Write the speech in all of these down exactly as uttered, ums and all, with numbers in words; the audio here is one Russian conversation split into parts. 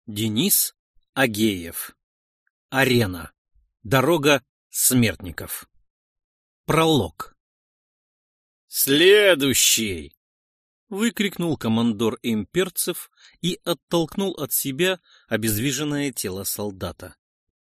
Денис Агеев. Арена. Дорога смертников. Пролог. «Следующий!» — выкрикнул командор имперцев и оттолкнул от себя обездвиженное тело солдата.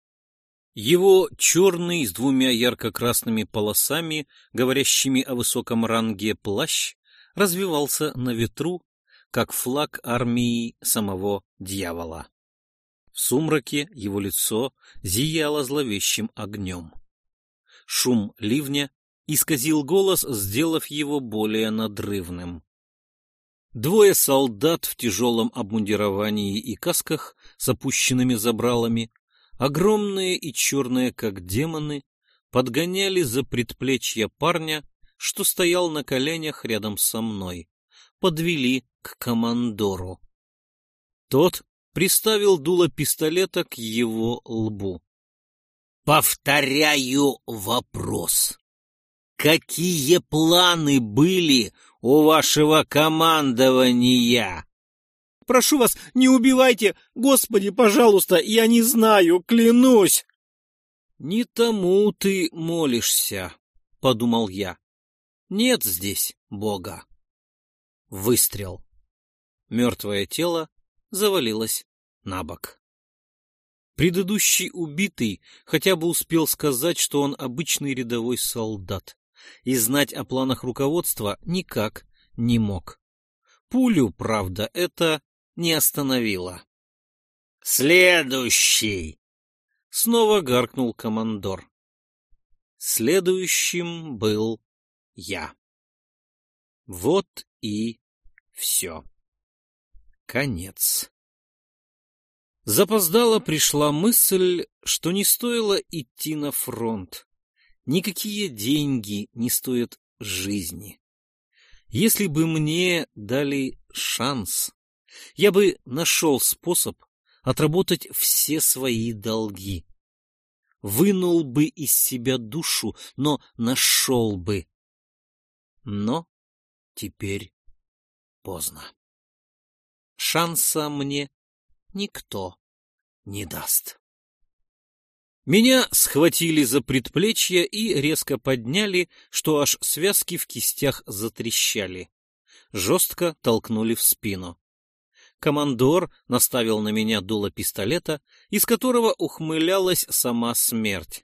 Его черный с двумя ярко-красными полосами, говорящими о высоком ранге, плащ развивался на ветру, как флаг армии самого дьявола. В сумраке его лицо зияло зловещим огнем. Шум ливня исказил голос, сделав его более надрывным. Двое солдат в тяжелом обмундировании и касках с опущенными забралами, огромные и черные, как демоны, подгоняли за предплечья парня, что стоял на коленях рядом со мной, подвели к командору. Тот приставил дуло пистолета к его лбу. «Повторяю вопрос. Какие планы были у вашего командования?» «Прошу вас, не убивайте! Господи, пожалуйста, я не знаю, клянусь!» «Не тому ты молишься», — подумал я. «Нет здесь Бога». Выстрел. Мертвое тело завалилось на бок. Предыдущий убитый хотя бы успел сказать, что он обычный рядовой солдат, и знать о планах руководства никак не мог. Пулю, правда, это не остановило. «Следующий!» — снова гаркнул командор. Следующим был я. Вот и все. Конец. Запоздало пришла мысль, что не стоило идти на фронт. Никакие деньги не стоят жизни. Если бы мне дали шанс, я бы нашел способ отработать все свои долги. Вынул бы из себя душу, но нашел бы. Но теперь поздно. Шанса мне никто не даст. Меня схватили за предплечья и резко подняли, что аж связки в кистях затрещали. Жестко толкнули в спину. Командор наставил на меня дуло пистолета, из которого ухмылялась сама смерть.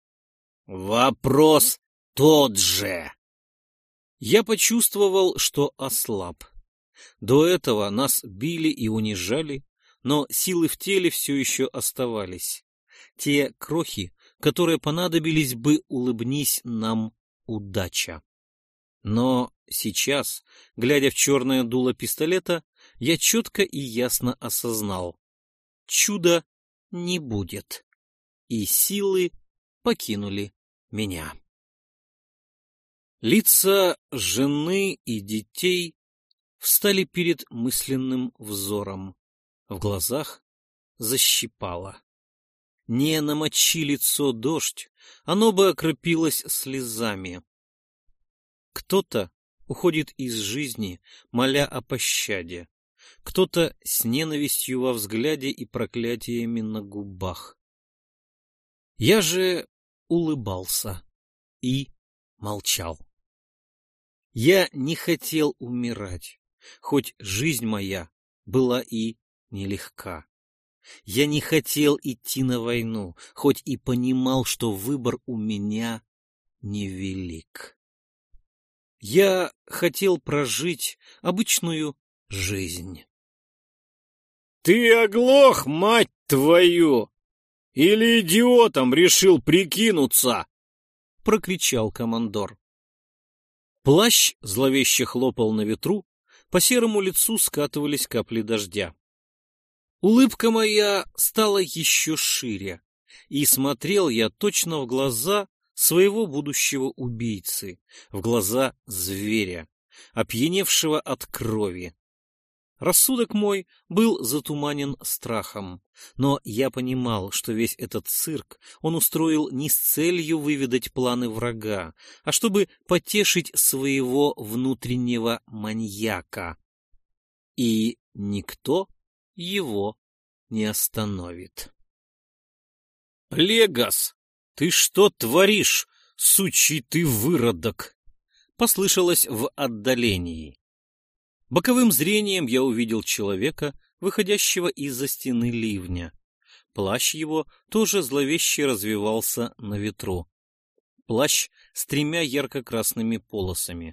«Вопрос тот же!» Я почувствовал, что ослаб. До этого нас били и унижали, но силы в теле все еще оставались. Те крохи, которые понадобились бы, улыбнись нам удача. Но сейчас, глядя в черное дуло пистолета, я четко и ясно осознал: чуда не будет, и силы покинули меня. Лица жены и детей встали перед мысленным взором. В глазах защипало. Не намочи лицо дождь, оно бы окропилось слезами. Кто-то уходит из жизни, моля о пощаде. Кто-то с ненавистью во взгляде и проклятиями на губах. Я же улыбался и молчал. Я не хотел умирать, хоть жизнь моя была и нелегка. Я не хотел идти на войну, хоть и понимал, что выбор у меня невелик. Я хотел прожить обычную жизнь. — Ты оглох, мать твою! Или идиотом решил прикинуться? — прокричал командор. Плащ зловеще хлопал на ветру, по серому лицу скатывались капли дождя. Улыбка моя стала еще шире, и смотрел я точно в глаза своего будущего убийцы, в глаза зверя, опьяневшего от крови. Рассудок мой был затуманен страхом, но я понимал, что весь этот цирк он устроил не с целью выведать планы врага, а чтобы потешить своего внутреннего маньяка. И никто его не остановит. «Плегас, ты что творишь, сучий ты выродок?» Послышалось в отдалении. Боковым зрением я увидел человека, выходящего из-за стены ливня. Плащ его тоже зловеще развивался на ветру. Плащ с тремя ярко-красными полосами.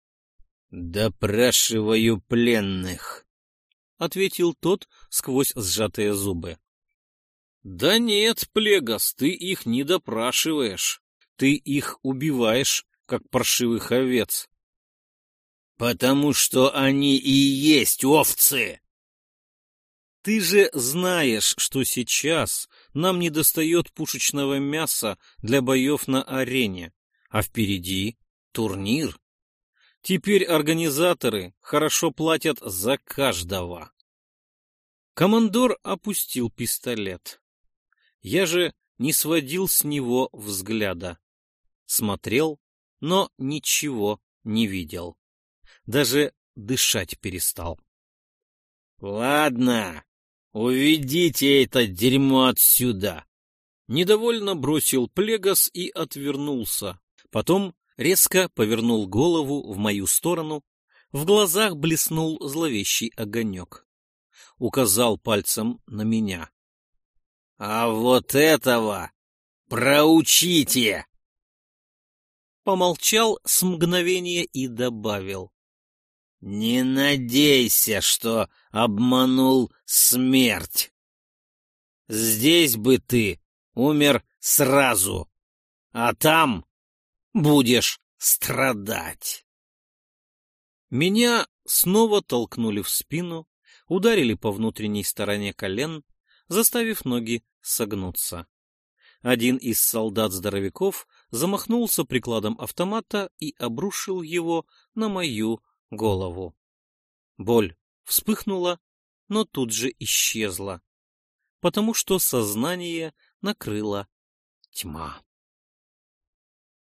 «Допрашиваю пленных», — ответил тот сквозь сжатые зубы. «Да нет, Плегас, ты их не допрашиваешь. Ты их убиваешь, как паршивых овец». «Потому что они и есть овцы!» «Ты же знаешь, что сейчас нам недостает пушечного мяса для боев на арене, а впереди турнир. Теперь организаторы хорошо платят за каждого». Командор опустил пистолет. Я же не сводил с него взгляда. Смотрел, но ничего не видел. Даже дышать перестал. «Ладно, уведите это дерьмо отсюда!» Недовольно бросил Плегас и отвернулся. Потом резко повернул голову в мою сторону. В глазах блеснул зловещий огонек. Указал пальцем на меня. «А вот этого проучите!» Помолчал с мгновения и добавил. «Не надейся, что обманул смерть. Здесь бы ты умер сразу, а там будешь страдать». Меня снова толкнули в спину, ударили по внутренней стороне колен, заставив ноги согнуться. Один из солдат-здоровяков замахнулся прикладом автомата и обрушил его на мою голову. Боль вспыхнула, но тут же исчезла, потому что сознание накрыла тьма.